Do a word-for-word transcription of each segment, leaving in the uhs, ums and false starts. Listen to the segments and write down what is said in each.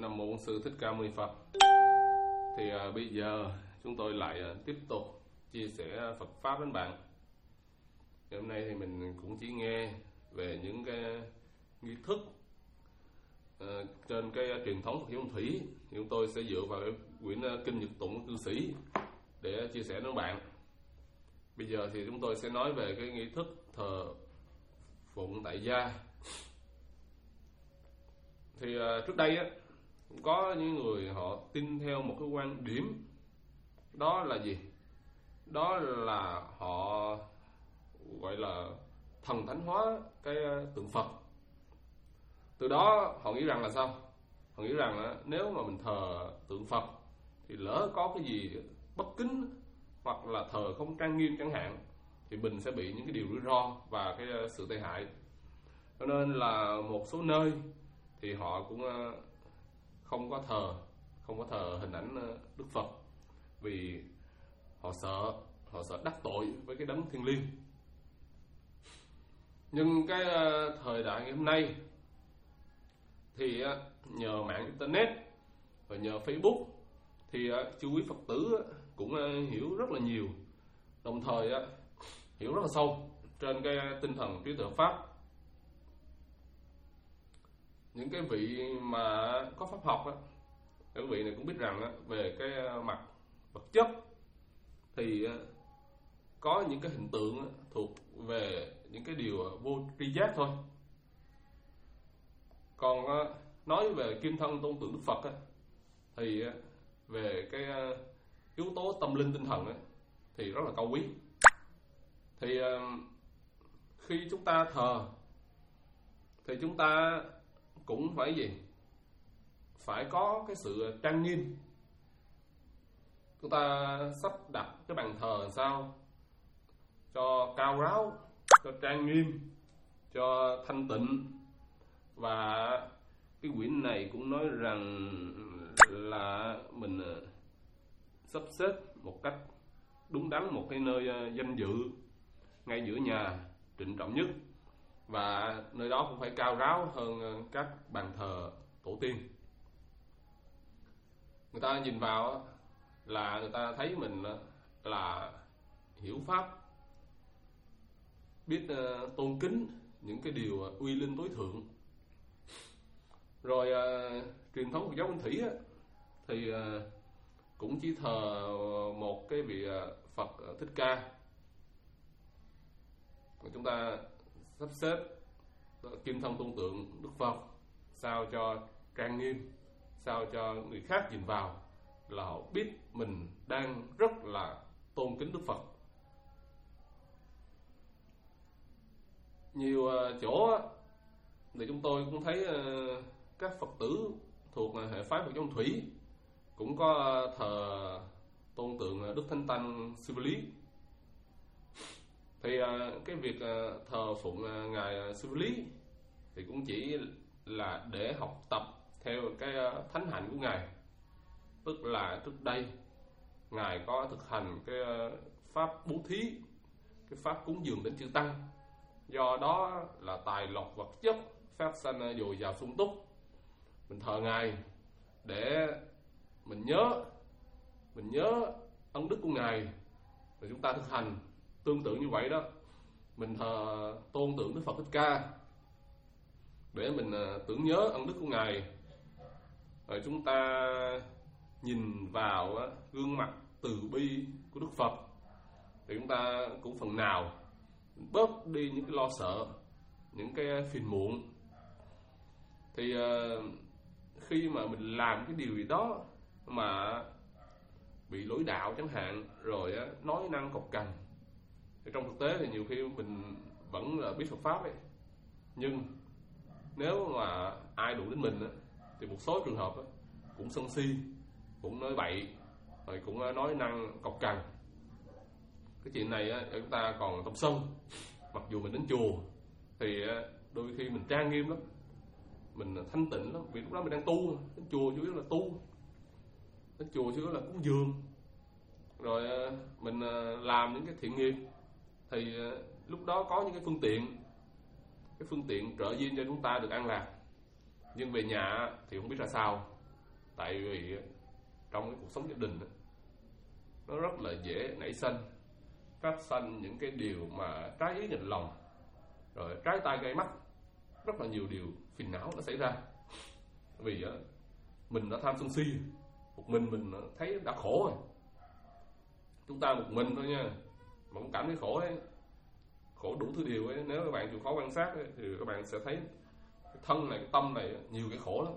Nam mô Sư Thích Ca Mâu Ni Phật. Thì à, bây giờ chúng tôi lại à, tiếp tục chia sẻ Phật pháp đến bạn. Ngày hôm nay thì mình cũng chỉ nghe về những cái nghi thức à, trên cái à, truyền thống Phật giáo Phong Thủy. Thì chúng tôi sẽ dựa vào cái quyển à, kinh Nhật Tụng của cư sĩ để chia sẻ đến bạn. Bây giờ thì chúng tôi sẽ nói về cái nghi thức thờ phụng tại gia. Thì à, trước đây á, có những người họ tin theo một cái quan điểm, đó là gì? Đó là họ gọi là thần thánh hóa cái tượng Phật. Từ đó họ nghĩ rằng là sao? Họ nghĩ rằng là nếu mà mình thờ tượng Phật thì lỡ có cái gì bất kính hoặc là thờ không trang nghiêm chẳng hạn, thì mình sẽ bị những cái điều rủi ro và cái sự tai hại. Cho nên là một số nơi thì họ cũng không có thờ không có thờ hình ảnh Đức Phật, vì họ sợ họ sợ đắc tội với cái đấng thiêng liêng. Nhưng cái thời đại ngày hôm nay thì nhờ mạng internet và nhờ Facebook thì chư quý Phật tử cũng hiểu rất là nhiều, đồng thời hiểu rất là sâu trên cái tinh thần trí tuệ pháp. Những cái vị mà có pháp học á, các vị này cũng biết rằng á, về cái mặt vật chất thì có những cái hình tượng á, thuộc về những cái điều vô tri giác thôi. Còn á, nói về kim thân tôn tượng Đức Phật á, thì á, về cái yếu tố tâm linh tinh thần á, thì rất là cao quý. Thì á, khi chúng ta thờ thì chúng ta cũng phải gì? Phải có cái sự trang nghiêm. Chúng ta sắp đặt cái bàn thờ làm sao cho cao ráo, cho trang nghiêm, cho thanh tịnh. Và cái quyển này cũng nói rằng là mình sắp xếp một cách đúng đắn một cái nơi danh dự ngay giữa nhà, trịnh trọng nhất, và nơi đó cũng phải cao ráo hơn các bàn thờ tổ tiên. Người ta nhìn vào là người ta thấy mình là hiểu pháp, biết tôn kính những cái điều uy linh tối thượng. Rồi truyền thống Phật giáo Phong Thủy thì cũng chỉ thờ một cái vị Phật Thích Ca. Chúng ta sắp xếp kim thân tôn tượng Đức Phật sao cho trang nghiêm, sao cho người khác nhìn vào là họ biết mình đang rất là tôn kính Đức Phật. Nhiều chỗ thì chúng tôi cũng thấy các Phật tử thuộc hệ phái Phật giáo Phong Thủy cũng có thờ tôn tượng Đức Thánh Tăng Sư Ba Lý. Thì cái việc thờ phụng ngài Sư Ba Lý thì cũng chỉ là để học tập theo cái thánh hạnh của ngài. Tức là trước đây ngài có thực hành cái pháp bố thí, cái pháp cúng dường đến chư tăng, do đó là tài lộc vật chất phát sanh dồi dào sung túc. Mình thờ ngài để mình nhớ mình nhớ ân đức của ngài, và chúng ta thực hành tương tự như vậy đó. Mình thờ tôn tượng Đức Phật Thích Ca để mình tưởng nhớ ân đức của ngài, rồi chúng ta nhìn vào gương mặt từ bi của Đức Phật thì chúng ta cũng phần nào bớt đi những cái lo sợ, những cái phiền muộn. Thì khi mà mình làm cái điều gì đó mà bị lỗi đạo chẳng hạn, rồi nói năng cộc cằn, thì trong thực tế thì nhiều khi mình vẫn là biết Phật pháp ấy, nhưng nếu mà ai đụng đến mình thì một số trường hợp cũng sân si, cũng nói bậy, rồi cũng nói năng cộc cằn. Cái chuyện này chúng ta còn tâm sân. Mặc dù mình đến chùa thì đôi khi mình trang nghiêm lắm, mình thanh tịnh lắm, vì lúc đó mình đang tu. Đến chùa chủ yếu là tu, đến chùa chủ yếu là cúng dường, rồi mình làm những cái thiện nghiệp. Thì lúc đó có những cái phương tiện cái phương tiện trợ duyên cho chúng ta được an lạc. Nhưng về nhà thì không biết ra sao. Tại vì trong cái cuộc sống gia đình nó rất là dễ nảy sinh phát sinh những cái điều mà trái ý nghịch lòng, rồi trái tai gây mắt, rất là nhiều điều phiền não nó xảy ra. Vì mình đã tham sân si, một mình mình thấy đã khổ rồi. Chúng ta một mình thôi nha mà cũng cảm thấy khổ ấy, khổ đủ thứ điều ấy. Nếu các bạn chịu khó quan sát ấy, thì các bạn sẽ thấy cái thân này, cái tâm này nhiều cái khổ lắm.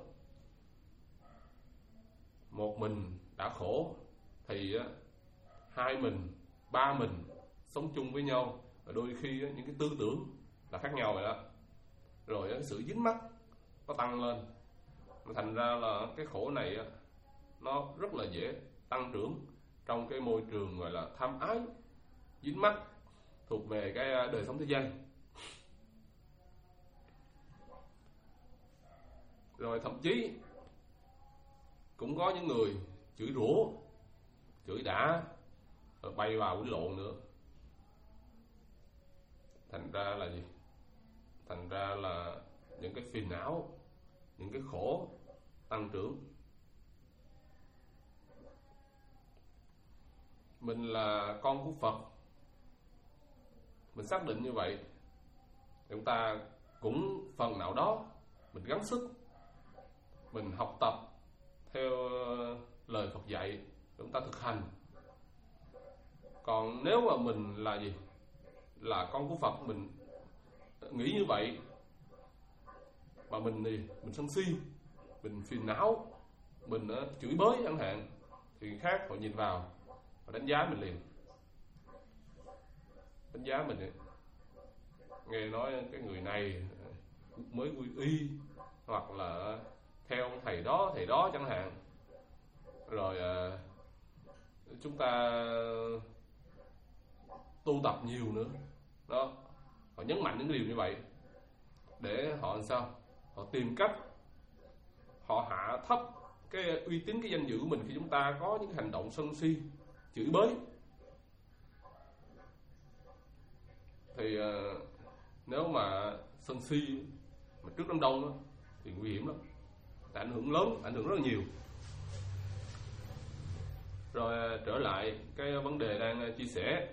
Một mình đã khổ thì hai mình, ba mình sống chung với nhau, và đôi khi những cái tư tưởng là khác nhau rồi đó, rồi cái sự dính mắc nó tăng lên, thành ra là cái khổ này nó rất là dễ tăng trưởng trong cái môi trường gọi là tham ái, dính mắc thuộc về cái đời sống thế gian. Rồi thậm chí cũng có những người chửi rủa, chửi đã, rồi bay vào quýnh lộn nữa. Thành ra là gì? Thành ra là những cái phiền não, những cái khổ tăng trưởng. Mình là con của Phật, mình xác định như vậy, chúng ta cũng phần nào đó mình gắng sức, mình học tập theo lời Phật dạy, chúng ta thực hành. Còn nếu mà mình là gì? Là con của Phật, mình nghĩ như vậy mà mình thì mình sân si, mình phiền não, mình uh, chửi bới chẳng hạn, thì người khác họ nhìn vào, họ đánh giá mình liền, đánh giá mình ấy. Nghe nói cái người này mới quy y, hoặc là theo thầy đó thầy đó chẳng hạn, rồi uh, chúng ta tu tập nhiều nữa đó. Họ nhấn mạnh những cái điều như vậy để họ làm sao? Họ tìm cách họ hạ thấp cái uy tín, cái danh dự của mình khi chúng ta có những hành động sân si, chửi bới. Thì uh, nếu mà sân si mà trước đám đông đó, thì nguy hiểm lắm, ảnh hưởng lớn, ảnh hưởng rất là nhiều. Rồi uh, trở lại cái vấn đề đang uh, chia sẻ,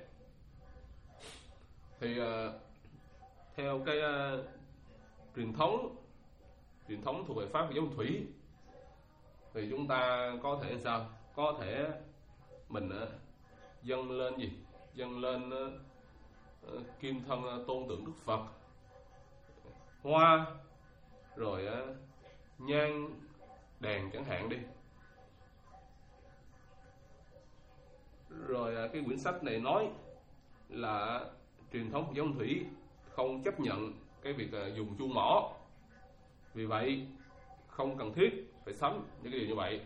thì uh, theo cái uh, truyền thống truyền thống thuộc về pháp giáo thủy, thì chúng ta có thể sao? Có thể mình uh, dâng lên gì? Dâng lên uh, uh, kim thân uh, tôn tượng Đức Phật, hoa, rồi uh, nhang đèn chẳng hạn đi. Rồi uh, cái quyển sách này nói là truyền thống giáo thủy không chấp nhận cái việc uh, dùng chuông mỏ, vì vậy không cần thiết phải sắm những cái điều như vậy.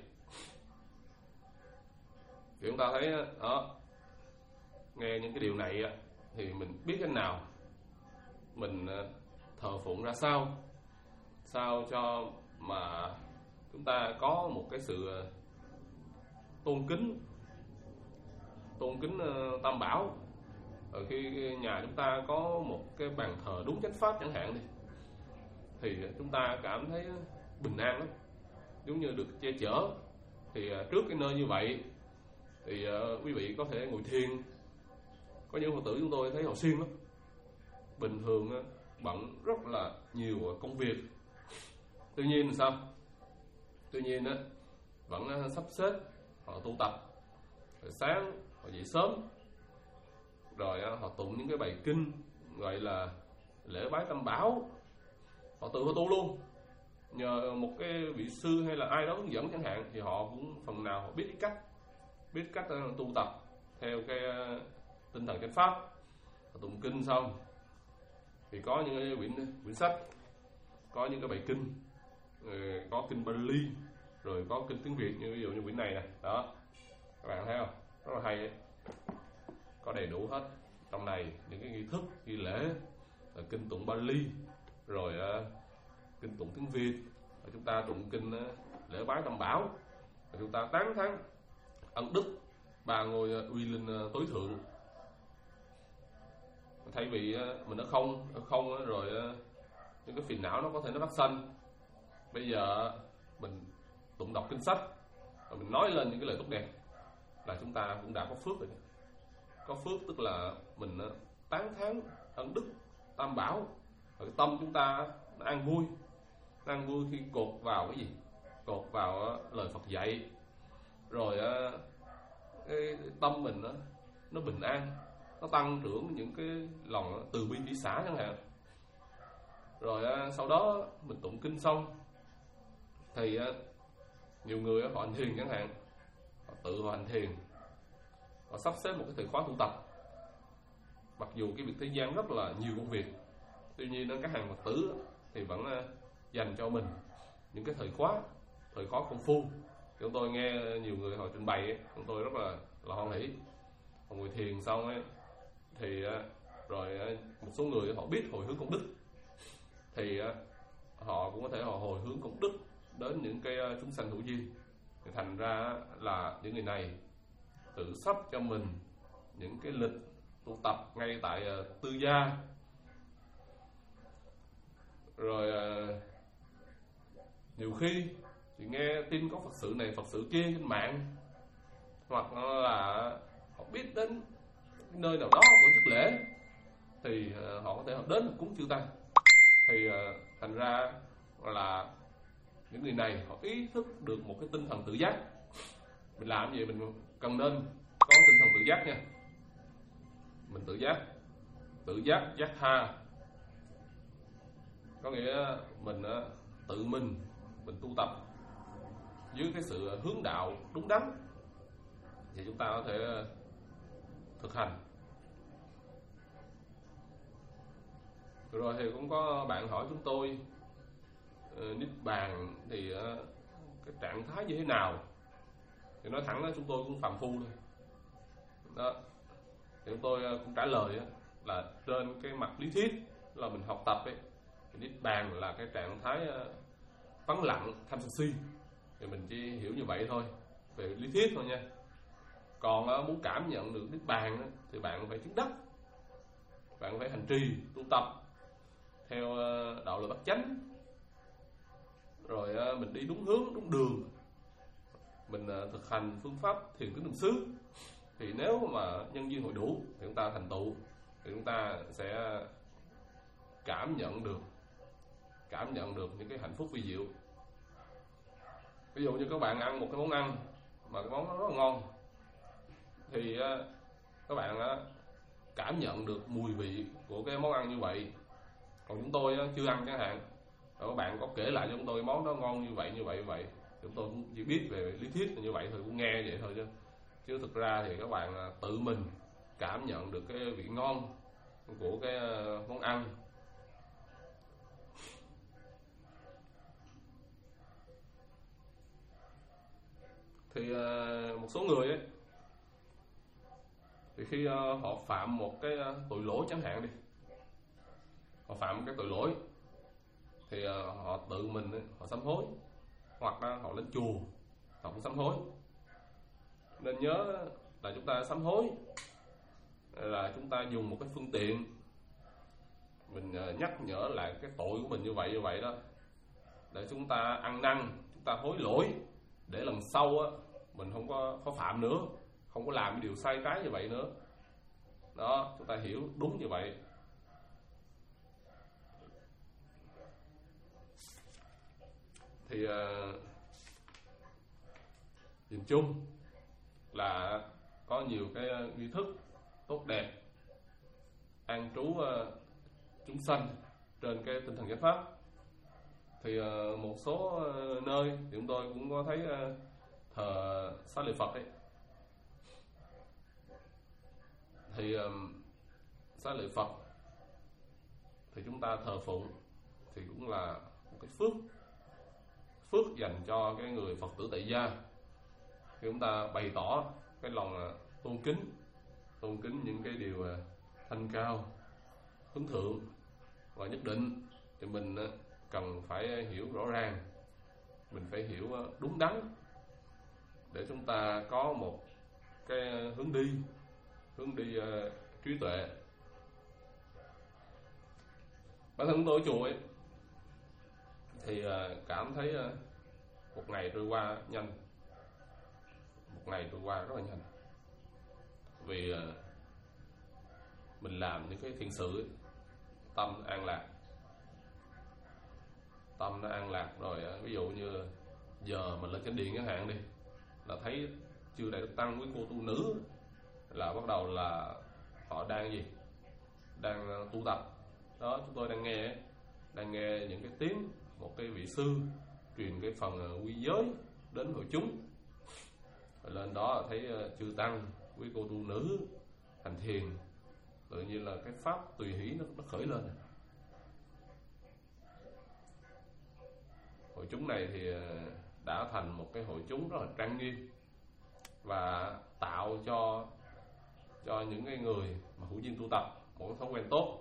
Thì chúng ta thấy đó, nghe những cái điều này thì mình biết thế nào mình thờ phụng ra sao, sao cho mà chúng ta có một cái sự tôn kính tôn kính Tam Bảo. Ở khi nhà chúng ta có một cái bàn thờ đúng chánh pháp chẳng hạn đi, thì chúng ta cảm thấy bình an lắm, giống như được che chở. Thì trước cái nơi như vậy thì uh, quý vị có thể ngồi thiền. Có những Phật tử chúng tôi thấy họ siêng lắm, bình thường uh, bận rất là nhiều công việc, tuy nhiên là sao? Tuy nhiên uh, vẫn uh, sắp xếp họ tu tập. Rồi sáng họ dậy sớm, rồi uh, họ tụng những cái bài kinh gọi là lễ bái Tam Bảo, họ tự họ tu luôn, nhờ một cái vị sư hay là ai đó hướng dẫn chẳng hạn, thì họ cũng phần nào họ biết cái cách biết cách uh, tu tập theo cái uh, tinh thần chánh pháp. Họ tụng kinh xong thì có những cái quyển quyển sách, có những cái bài kinh, rồi có kinh Bali, rồi có kinh tiếng Việt, như ví dụ như quyển này nè, đó các bạn thấy không, rất là hay ấy. Có đầy đủ hết trong này những cái nghi thức nghi lễ, rồi kinh tụng Bali, rồi uh, kinh tụng tiếng Việt, rồi chúng ta tụng kinh uh, lễ bái Tam Bảo, rồi chúng ta tán thán ân đức ba ngôi uh, uy linh uh, tối thượng. Thay vì uh, mình nó không nó không uh, rồi uh, những cái phiền não nó có thể nó phát sinh. Bây giờ mình tụng đọc kinh sách và mình nói lên những cái lời tốt đẹp là chúng ta cũng đã có phước rồi. Có phước tức là mình tán thán ân đức tam bảo, và cái tâm chúng ta nó an vui, nó an vui khi cột vào cái gì? Cột vào lời Phật dạy, rồi cái tâm mình nó, nó bình an, nó tăng trưởng những cái lòng từ bi hỷ xả chẳng hạn. Rồi sau đó mình tụng kinh xong thì nhiều người họ hành thiền chẳng hạn, họ tự họ hành thiền, họ sắp xếp một cái thời khóa tu tập. Mặc dù cái việc thế gian rất là nhiều công việc, tuy nhiên các hàng Phật tử thì vẫn dành cho mình những cái thời khóa, thời khóa công phu. Chúng tôi nghe nhiều người họ trình bày, chúng tôi rất là là hoan hỷ. Họ ngồi thiền xong ấy, thì rồi một số người họ biết hồi hướng công đức, thì họ cũng có thể họ hồi hướng công đức đến những cái chúng sanh hữu duyên. Thì thành ra là những người này tự sắp cho mình những cái lịch tu tập ngay tại tư gia. Rồi nhiều khi thì nghe tin có Phật sự này Phật sự kia trên mạng, hoặc là họ biết đến nơi nào đó tổ chức lễ, thì họ có thể họ đến cúng chư tăng. Thì thành ra là những người này họ ý thức được một cái tinh thần tự giác. Mình làm gì mình cần nên có tinh thần tự giác nha. Mình tự giác, tự giác giác tha, có nghĩa mình tự mình mình tu tập dưới cái sự hướng đạo đúng đắn, thì chúng ta có thể thực hành. Rồi thì cũng có bạn hỏi chúng tôi niết bàn thì cái trạng thái như thế nào? Thì nói thẳng là chúng tôi cũng phàm phu thôi đó. Thì chúng tôi cũng trả lời là trên cái mặt lý thuyết là mình học tập ấy, thì niết bàn là cái trạng thái vắng lặng tham sân si, thì mình chỉ hiểu như vậy thôi, về lý thuyết thôi nha. Còn muốn cảm nhận được niết bàn thì bạn phải chứng đắc, bạn phải hành trì tu tập theo đạo lời Bát Chánh, rồi mình đi đúng hướng đúng đường, mình thực hành phương pháp thiền tứ niệm xứ. Thì nếu mà nhân duyên hội đủ thì chúng ta thành tựu, thì chúng ta sẽ cảm nhận được cảm nhận được những cái hạnh phúc vi diệu. Ví dụ như các bạn ăn một cái món ăn mà cái món nó rất là ngon, thì các bạn cảm nhận được mùi vị của cái món ăn như vậy. Còn chúng tôi chưa ăn chẳng hạn, rồi các bạn có kể lại cho chúng tôi món đó ngon như vậy như vậy như vậy, chúng tôi cũng chỉ biết về lý thuyết như vậy thôi, cũng nghe vậy thôi chứ chứ thực ra thì các bạn tự mình cảm nhận được cái vị ngon của cái món ăn. Thì một số người ấy, thì khi họ phạm một cái tội lỗi chẳng hạn đi, họ phạm một cái tội lỗi thì họ tự mình ấy, họ sám hối, hoặc họ lên chùa họ cũng sám hối. Nên nhớ là chúng ta sám hối là chúng ta dùng một cái phương tiện mình nhắc nhở lại cái tội của mình như vậy như vậy đó, để chúng ta ăn năn, chúng ta hối lỗi, để lần sau á mình không có có phạm nữa, không có làm cái điều sai trái như vậy nữa đó. Chúng ta hiểu đúng như vậy. Thì uh, nhìn chung là có nhiều cái nghi thức tốt đẹp an trú uh, chúng sanh trên cái tinh thần chánh pháp. Thì uh, một số uh, nơi thì chúng tôi cũng có thấy uh, thờ Xá Lợi Phật ấy. Thì uh, Xá Lợi Phật thì chúng ta thờ phụng thì cũng là một cái phước phước dành cho cái người Phật tử tại gia. Thì chúng ta bày tỏ cái lòng tôn kính tôn kính những cái điều thanh cao hướng thượng, và nhất định thì mình cần phải hiểu rõ ràng, mình phải hiểu đúng đắn để chúng ta có một cái hướng đi hướng đi uh, trí tuệ. Bản thân tôi ở chùa ấy, thì uh, cảm thấy uh, một ngày trôi qua nhanh, một ngày trôi qua rất là nhanh. Vì mình làm những cái thiện sự, tâm an lạc, tâm nó an lạc rồi. Ví dụ như giờ mình lên chánh điện chẳng hạn đi, là thấy chư Đại Đức Tăng với cô tu nữ là bắt đầu là họ đang gì, đang tu tập đó. Chúng tôi đang nghe đang nghe những cái tiếng một cái vị sư truyền cái phần quy giới đến hội chúng. Rồi lên đó thấy chư Tăng với cô tu nữ hành thiền, tự nhiên là cái pháp tùy hỷ nó, nó khởi lên. Hội chúng này thì đã thành một cái hội chúng rất là trang nghiêm và tạo cho cho những cái người mà hữu duyên tu tập một cái thói quen tốt.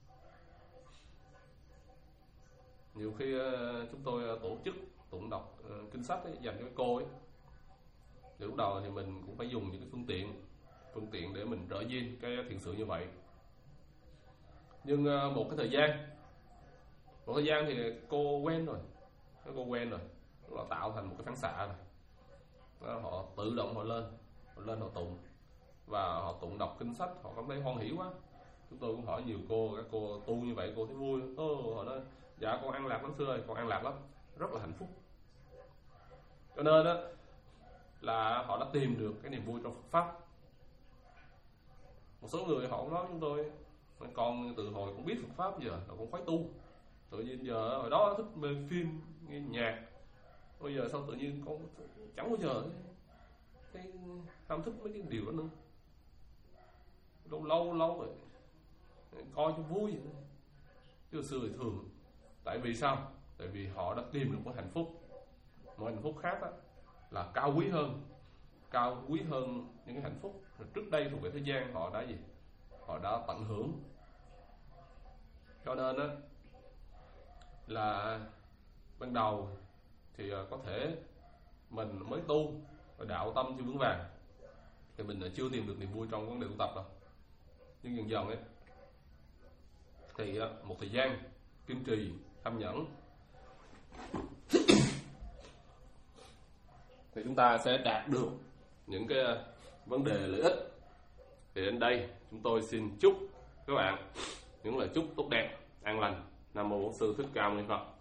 Nhiều khi chúng tôi tổ chức tụng đọc kinh sách ấy, dành cho cô ấy, thì lúc đầu thì mình cũng phải dùng những cái phương tiện phương tiện để mình trợ duyên cái thiện sự như vậy. Nhưng một cái thời gian một thời gian thì cô quen rồi, cô quen rồi, là tạo thành một cái phản xạ rồi. Đó, họ tự động họ lên họ lên họ tụng, và họ tụng đọc kinh sách, họ cảm thấy hoan hỷ quá. Chúng tôi cũng hỏi nhiều cô, các cô tu như vậy cô thấy vui. Ô, họ nói dạ con an lạc lắm xưa ơi, con an lạc lắm, rất là hạnh phúc. Cho nên đó là họ đã tìm được cái niềm vui trong Phật pháp. Một số người họ cũng nói chúng tôi, con từ hồi cũng biết Phật pháp giờ là cũng phải tu, tự nhiên giờ hồi đó thích mê phim nghe nhạc, bây giờ sao tự nhiên con chẳng bao giờ cái ham thích mấy cái điều đó nữa. Lâu lâu lâu rồi coi cho vui vậy. Chứ xưa thì thường. Tại vì sao? Tại vì họ đã tìm được một hạnh phúc, một hạnh phúc khác đó, là cao quý hơn, cao quý hơn những cái hạnh phúc trước đây thuộc về thế gian họ đã gì, họ đã tận hưởng. Cho nên đó là ban đầu thì có thể mình mới tu và đạo tâm chưa vững vàng thì mình chưa tìm được niềm vui trong vấn đề tu tập đâu. Nhưng dần dần ấy thì một thời gian kiên trì tham nhẫn thì chúng ta sẽ đạt được những cái vấn đề lợi ích. Thì đến đây chúng tôi xin chúc các bạn những lời chúc tốt đẹp, an lành. Nam mô Bổn Sư Thích Ca Mâu Ni Phật.